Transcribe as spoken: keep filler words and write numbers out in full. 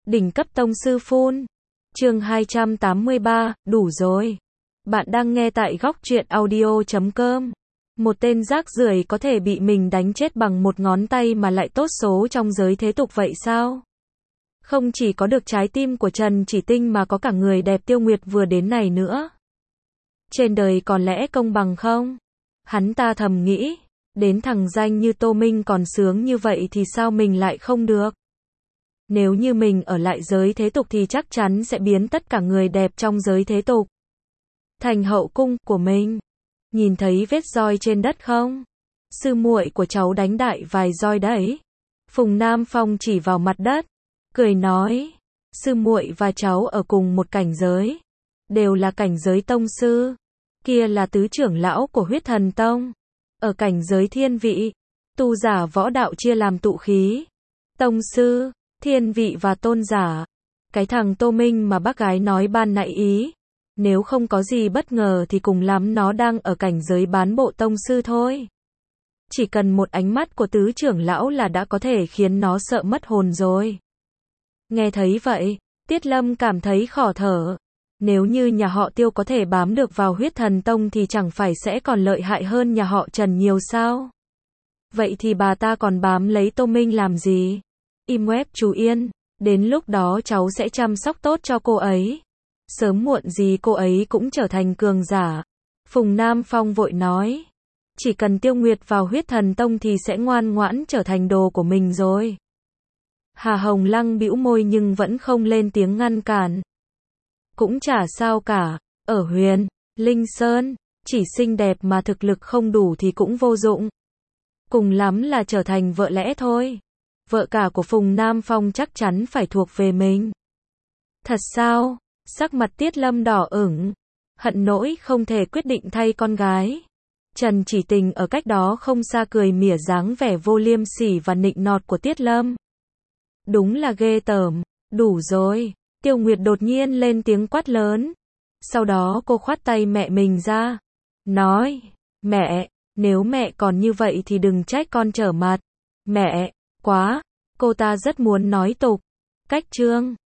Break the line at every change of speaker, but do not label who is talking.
Đỉnh cấp tông sư phun. Chương hai trăm tám mươi ba, đủ rồi. Bạn đang nghe tại góc truyện audio chấm com. Một tên rác rưởi có thể bị mình đánh chết bằng một ngón tay mà lại tốt số trong giới thế tục vậy sao? Không chỉ có được trái tim của Trần Chỉ Tinh mà có cả người đẹp Tiêu Nguyệt vừa đến này nữa. Trên đời còn lẽ công bằng không? Hắn ta thầm nghĩ, đến thằng danh như Tô Minh còn sướng như vậy thì sao mình lại không được? Nếu như mình ở lại giới thế tục thì chắc chắn sẽ biến tất cả người đẹp trong giới thế tục thành hậu cung của mình. Nhìn thấy vết roi trên đất không? Sư muội của cháu đánh đại vài roi đấy. Phùng Nam Phong chỉ vào mặt đất, cười nói, sư muội và cháu ở cùng một cảnh giới, đều là cảnh giới tông sư. Kia là tứ trưởng lão của Huyết Thần Tông. Ở cảnh giới thiên vị, tu giả võ đạo chia làm tụ khí, tông sư, thiên vị và tôn giả. Cái thằng Tô Minh mà bác gái nói ban nãy ý, nếu không có gì bất ngờ thì cùng lắm nó đang ở cảnh giới bán bộ tông sư thôi. Chỉ cần một ánh mắt của tứ trưởng lão là đã có thể khiến nó sợ mất hồn rồi. Nghe thấy vậy, Tiết Lâm cảm thấy khó thở. Nếu như nhà họ Tiêu có thể bám được vào Huyết Thần Tông thì chẳng phải sẽ còn lợi hại hơn nhà họ Trần nhiều sao? Vậy thì bà ta còn bám lấy Tô Minh làm gì? Im web chú Yên, đến lúc đó cháu sẽ chăm sóc tốt cho cô ấy. Sớm muộn gì cô ấy cũng trở thành cường giả. Phùng Nam Phong vội nói, chỉ cần Tiêu Nguyệt vào Huyết Thần Tông thì sẽ ngoan ngoãn trở thành đồ của mình rồi. Hà Hồng Lăng bĩu môi nhưng vẫn không lên tiếng ngăn cản. Cũng chả sao cả, ở Huyền Linh Sơn, chỉ xinh đẹp mà thực lực không đủ thì cũng vô dụng. Cùng lắm là trở thành vợ lẽ thôi. Vợ cả của Phùng Nam Phong chắc chắn phải thuộc về mình. Thật sao? Sắc mặt Tiết Lâm đỏ ửng, hận nỗi không thể quyết định thay con gái. Trần Chỉ Tình ở cách đó không xa cười mỉa dáng vẻ vô liêm sỉ và nịnh nọt của Tiết Lâm. Đúng là ghê tởm. Đủ rồi. Tiêu Nguyệt đột nhiên lên tiếng quát lớn. Sau đó cô khoát tay mẹ mình ra, nói, mẹ, nếu mẹ còn như vậy thì đừng trách con trở mặt. Mẹ, quá. Cô ta rất muốn nói tục. Cách chương